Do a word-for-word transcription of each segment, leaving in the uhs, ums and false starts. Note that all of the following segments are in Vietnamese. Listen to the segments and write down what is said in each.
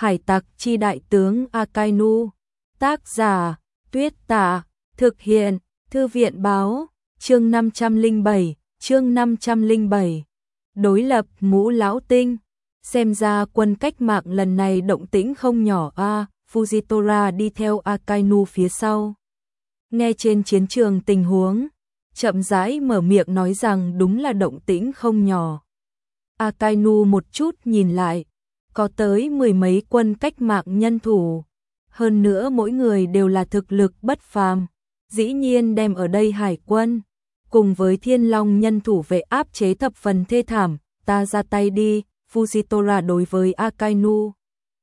Hải tặc chi đại tướng Akainu. Tác giả, Tuyết Tạ. Thực hiện, Thư viện báo. Chương năm trăm lẻ bảy, chương năm trăm lẻ bảy. Đối lập Ngũ Lão Tinh. Xem ra quân cách mạng lần này động tĩnh không nhỏ a. À, Fujitora đi theo Akainu phía sau. Nghe trên chiến trường tình huống, chậm rãi mở miệng nói rằng đúng là động tĩnh không nhỏ. Akainu một chút nhìn lại, có tới mười mấy quân cách mạng nhân thủ, hơn nữa mỗi người đều là thực lực bất phàm, dĩ nhiên đem ở đây hải quân cùng với Thiên Long nhân thủ vệ áp chế thập phần thê thảm. Ta ra tay đi, Fujitora đối với Akainu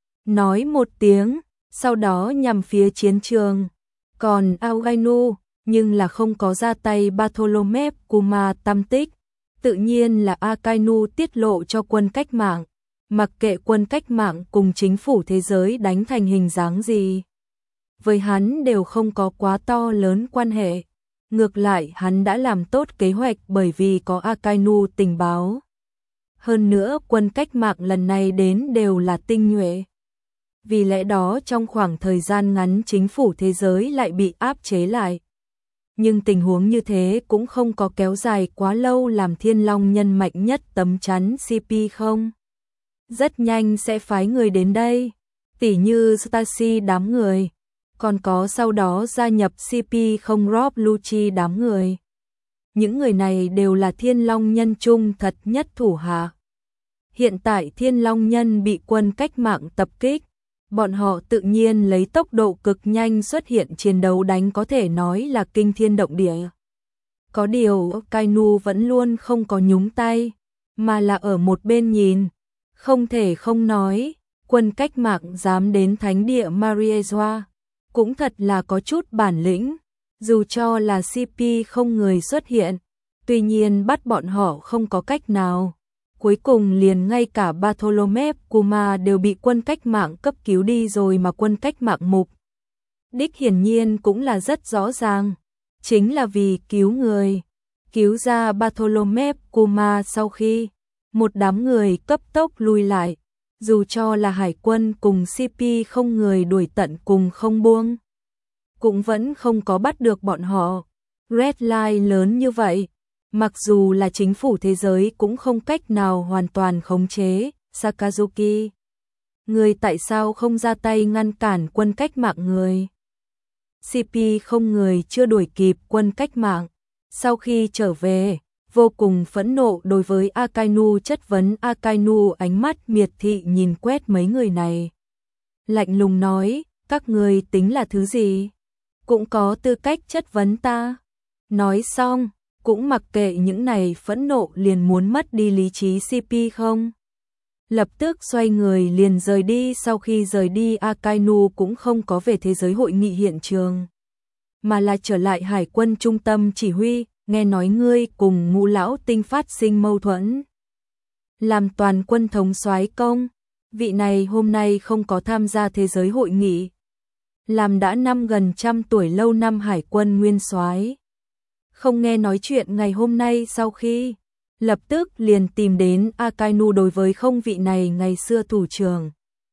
nói một tiếng, sau đó nhằm phía chiến trường. Còn Akainu nhưng là không có ra tay Bartholomew Kuma tâm tích, tự nhiên là Akainu tiết lộ cho quân cách mạng, mặc kệ quân cách mạng cùng chính phủ thế giới đánh thành hình dáng gì, với hắn đều không có quá to lớn quan hệ. Ngược lại hắn đã làm tốt kế hoạch bởi vì có Akainu tình báo. Hơn nữa quân cách mạng lần này đến đều là tinh nhuệ. Vì lẽ đó trong khoảng thời gian ngắn chính phủ thế giới lại bị áp chế lại. Nhưng tình huống như thế cũng không có kéo dài quá lâu, làm Thiên Long nhân mạnh nhất tấm chắn xê pê không. Rất nhanh sẽ phái người đến đây, tỉ như Stacy đám người, còn có sau đó gia nhập xê pê không Rob Lucci đám người. Những người này đều là Thiên Long nhân trung thật nhất thủ hạ. Hiện tại Thiên Long nhân bị quân cách mạng tập kích, bọn họ tự nhiên lấy tốc độ cực nhanh xuất hiện chiến đấu đánh có thể nói là kinh thiên động địa. Có điều Akainu vẫn luôn không có nhúng tay, mà là ở một bên nhìn. Không thể không nói, quân cách mạng dám đến thánh địa Mariezwa, cũng thật là có chút bản lĩnh, dù cho là xê pê không người xuất hiện, tuy nhiên bắt bọn họ không có cách nào. Cuối cùng liền ngay cả Bartholomew Kuma đều bị quân cách mạng cấp cứu đi rồi, mà quân cách mạng mục đích hiển nhiên cũng là rất rõ ràng, chính là vì cứu người, cứu ra Bartholomew Kuma. Sau khi một đám người cấp tốc lui lại, dù cho là hải quân cùng xê pê không người đuổi tận cùng không buông, cũng vẫn không có bắt được bọn họ. Red Line lớn như vậy, mặc dù là chính phủ thế giới cũng không cách nào hoàn toàn khống chế. Sakazuki, người tại sao không ra tay ngăn cản quân cách mạng người? xê pê không người chưa đuổi kịp quân cách mạng, sau khi trở về, vô cùng phẫn nộ đối với Akainu chất vấn. Akainu ánh mắt miệt thị nhìn quét mấy người này, lạnh lùng nói, các người tính là thứ gì? Cũng có tư cách chất vấn ta? Nói xong, cũng mặc kệ những này phẫn nộ liền muốn mất đi lý trí xê pê không. Lập tức xoay người liền rời đi. Sau khi rời đi, Akainu cũng không có về thế giới hội nghị hiện trường, mà là trở lại hải quân trung tâm chỉ huy. Nghe nói ngươi cùng Ngũ Lão Tinh phát sinh mâu thuẫn, làm toàn quân thống soái công. Vị này hôm nay không có tham gia thế giới hội nghị, làm đã năm gần trăm tuổi lâu năm hải quân nguyên soái, không nghe nói chuyện ngày hôm nay. Sau khi lập tức liền tìm đến Akainu đối với không vị này ngày xưa thủ trưởng,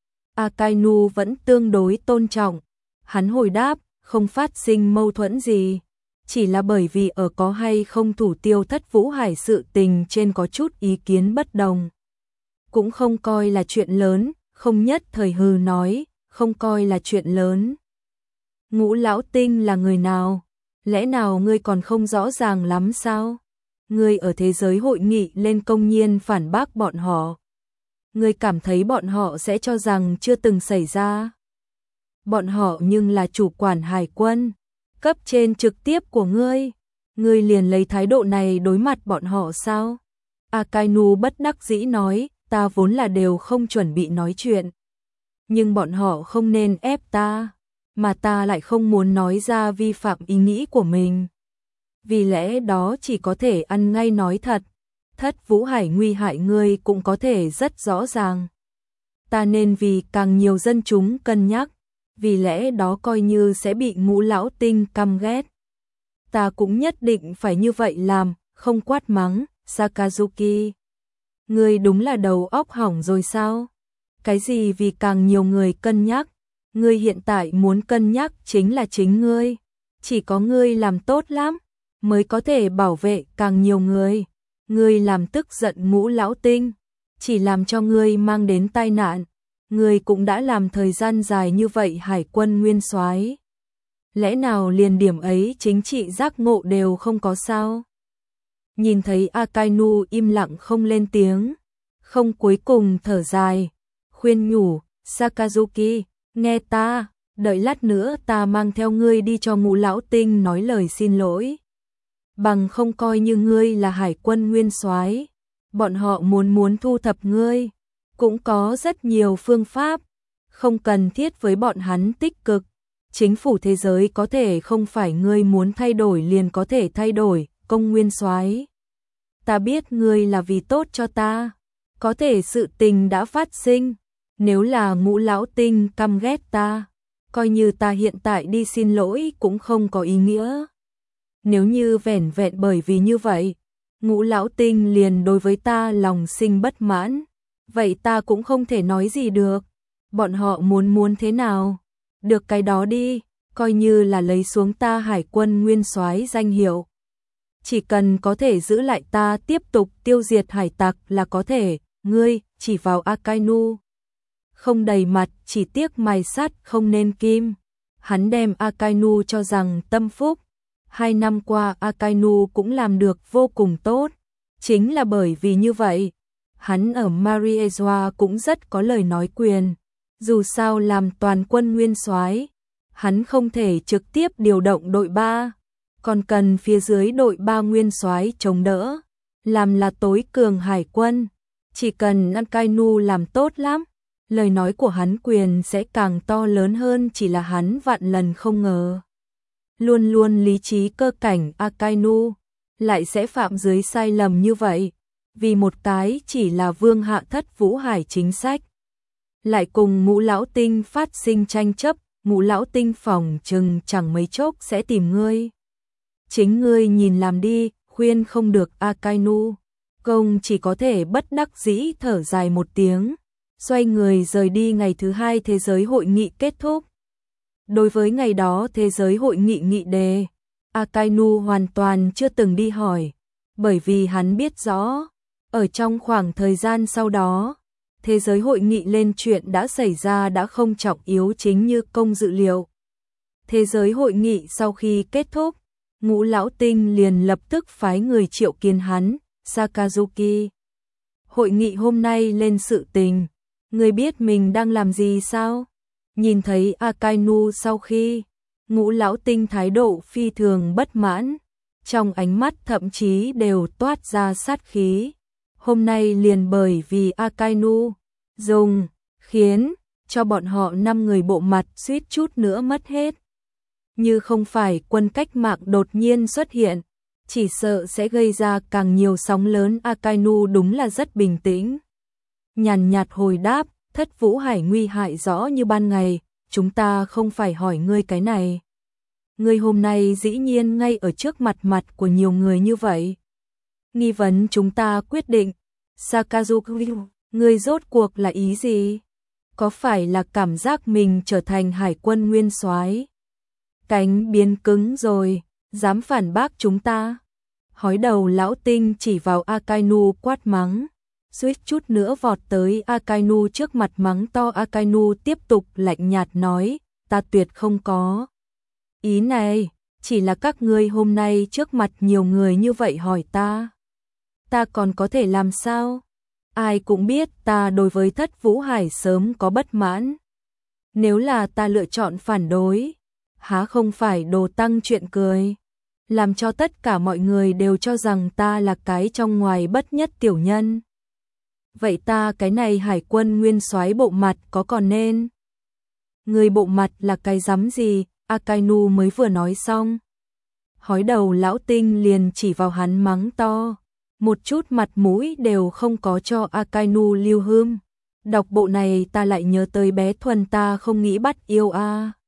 Akainu vẫn tương đối tôn trọng. Hắn hồi đáp, không phát sinh mâu thuẫn gì, chỉ là bởi vì ở có hay không thủ tiêu Thất Vũ Hải sự tình trên có chút ý kiến bất đồng, cũng không coi là chuyện lớn. Không nhất thời hừ nói, không coi là chuyện lớn. Ngũ Lão Tinh là người nào? Lẽ nào ngươi còn không rõ ràng lắm sao? Ngươi ở thế giới hội nghị lên công nhiên phản bác bọn họ. Ngươi cảm thấy bọn họ sẽ cho rằng chưa từng xảy ra? Bọn họ nhưng là chủ quản hải quân, cấp trên trực tiếp của ngươi. Ngươi liền lấy thái độ này đối mặt bọn họ sao? Akainu bất đắc dĩ nói, ta vốn là đều không chuẩn bị nói chuyện, nhưng bọn họ không nên ép ta, mà ta lại không muốn nói ra vi phạm ý nghĩ của mình. Vì lẽ đó chỉ có thể ăn ngay nói thật. Thất Vũ Hải nguy hại ngươi cũng có thể rất rõ ràng. Ta nên vì càng nhiều dân chúng cân nhắc, vì lẽ đó coi như sẽ bị Ngũ Lão Tinh căm ghét, ta cũng nhất định phải như vậy làm, không quát mắng. Sakazuki, ngươi đúng là đầu óc hỏng rồi sao? Cái gì vì càng nhiều người cân nhắc, ngươi hiện tại muốn cân nhắc chính là chính ngươi. Chỉ có ngươi làm tốt lắm, mới có thể bảo vệ càng nhiều người. Ngươi làm tức giận Ngũ Lão Tinh, chỉ làm cho ngươi mang đến tai nạn. Ngươi cũng đã làm thời gian dài như vậy hải quân nguyên soái. Lẽ nào liền điểm ấy chính trị giác ngộ đều không có sao? Nhìn thấy Akainu im lặng không lên tiếng, không cuối cùng thở dài, khuyên nhủ, Sakazuki, nghe ta, đợi lát nữa ta mang theo ngươi đi cho Ngũ Lão Tinh nói lời xin lỗi. Bằng không coi như ngươi là hải quân nguyên soái, bọn họ muốn muốn thu thập ngươi, cũng có rất nhiều phương pháp, không cần thiết với bọn hắn tích cực. Chính phủ thế giới có thể không phải ngươi muốn thay đổi liền có thể thay đổi, Công nguyên soái. Ta biết ngươi là vì tốt cho ta, có thể sự tình đã phát sinh, nếu là Ngũ Lão Tinh căm ghét ta, coi như ta hiện tại đi xin lỗi cũng không có ý nghĩa. Nếu như vẻn vẹn bởi vì như vậy, Ngũ Lão Tinh liền đối với ta lòng sinh bất mãn, vậy ta cũng không thể nói gì được. Bọn họ muốn muốn thế nào? Được cái đó đi, coi như là lấy xuống ta hải quân nguyên soái danh hiệu. Chỉ cần có thể giữ lại ta tiếp tục tiêu diệt hải tặc là có thể. Ngươi chỉ vào Akainu, không đầy mặt, chỉ tiếc mài sắt không nên kim. Hắn đem Akainu cho rằng tâm phúc. Hai năm qua Akainu cũng làm được vô cùng tốt. Chính là bởi vì như vậy, hắn ở Mariezwa cũng rất có lời nói quyền. Dù sao làm toàn quân nguyên soái, hắn không thể trực tiếp điều động đội ba, còn cần phía dưới đội ba nguyên soái chống đỡ, làm là tối cường hải quân. Chỉ cần Akainu làm tốt lắm, lời nói của hắn quyền sẽ càng to lớn hơn, chỉ là hắn vạn lần không ngờ. Luôn luôn lý trí cơ cảnh Akainu lại sẽ phạm dưới sai lầm như vậy, vì một cái chỉ là vương hạ thất Vũ Hải chính sách. Lại cùng Ngũ Lão Tinh phát sinh tranh chấp, Ngũ Lão Tinh phòng chừng chẳng mấy chốc sẽ tìm ngươi. Chính ngươi nhìn làm đi, khuyên không được Akainu. Công chỉ có thể bất đắc dĩ thở dài một tiếng, xoay người rời đi. Ngày thứ hai thế giới hội nghị kết thúc. Đối với ngày đó thế giới hội nghị nghị đề, Akainu hoàn toàn chưa từng đi hỏi, bởi vì hắn biết rõ, ở trong khoảng thời gian sau đó, thế giới hội nghị lên chuyện đã xảy ra đã không trọng yếu chính như công dự liệu. Thế giới hội nghị sau khi kết thúc, Ngũ Lão Tinh liền lập tức phái người triệu kiến hắn, Sakazuki. Hội nghị hôm nay lên sự tình, ngươi biết mình đang làm gì sao? Nhìn thấy Akainu sau khi, Ngũ Lão Tinh thái độ phi thường bất mãn, trong ánh mắt thậm chí đều toát ra sát khí. Hôm nay liền bởi vì Akainu dùng, khiến cho bọn họ năm người bộ mặt suýt chút nữa mất hết. Như không phải quân cách mạng đột nhiên xuất hiện, chỉ sợ sẽ gây ra càng nhiều sóng lớn. Akainu đúng là rất bình tĩnh, nhàn nhạt hồi đáp, thất Vũ Hải nguy hại rõ như ban ngày, chúng ta không phải hỏi ngươi cái này. Ngươi hôm nay dĩ nhiên ngay ở trước mặt mặt của nhiều người như vậy. Nghi vấn chúng ta quyết định. Sakazuki, ngươi rốt cuộc là ý gì? Có phải là cảm giác mình trở thành hải quân nguyên soái, cánh biến cứng rồi, dám phản bác chúng ta? Hói đầu Lão Tinh chỉ vào Akainu quát mắng, suýt chút nữa vọt tới Akainu trước mặt mắng to. Akainu tiếp tục lạnh nhạt nói, ta tuyệt không có ý này, chỉ là các ngươi hôm nay trước mặt nhiều người như vậy hỏi ta, ta còn có thể làm sao? Ai cũng biết ta đối với thất Vũ Hải sớm có bất mãn. Nếu là ta lựa chọn phản đối, há không phải đồ tăng chuyện cười, làm cho tất cả mọi người đều cho rằng ta là cái trong ngoài bất nhất tiểu nhân. Vậy ta cái này hải quân nguyên soái bộ mặt có còn nên? Người bộ mặt là cái rắm gì? Akainu mới vừa nói xong, hói đầu Lão Tinh liền chỉ vào hắn mắng to, một chút mặt mũi đều không có cho Akainu lưu hương. Đọc bộ này ta lại nhớ tới bé Thuần, ta không nghĩ bắt yêu a. À.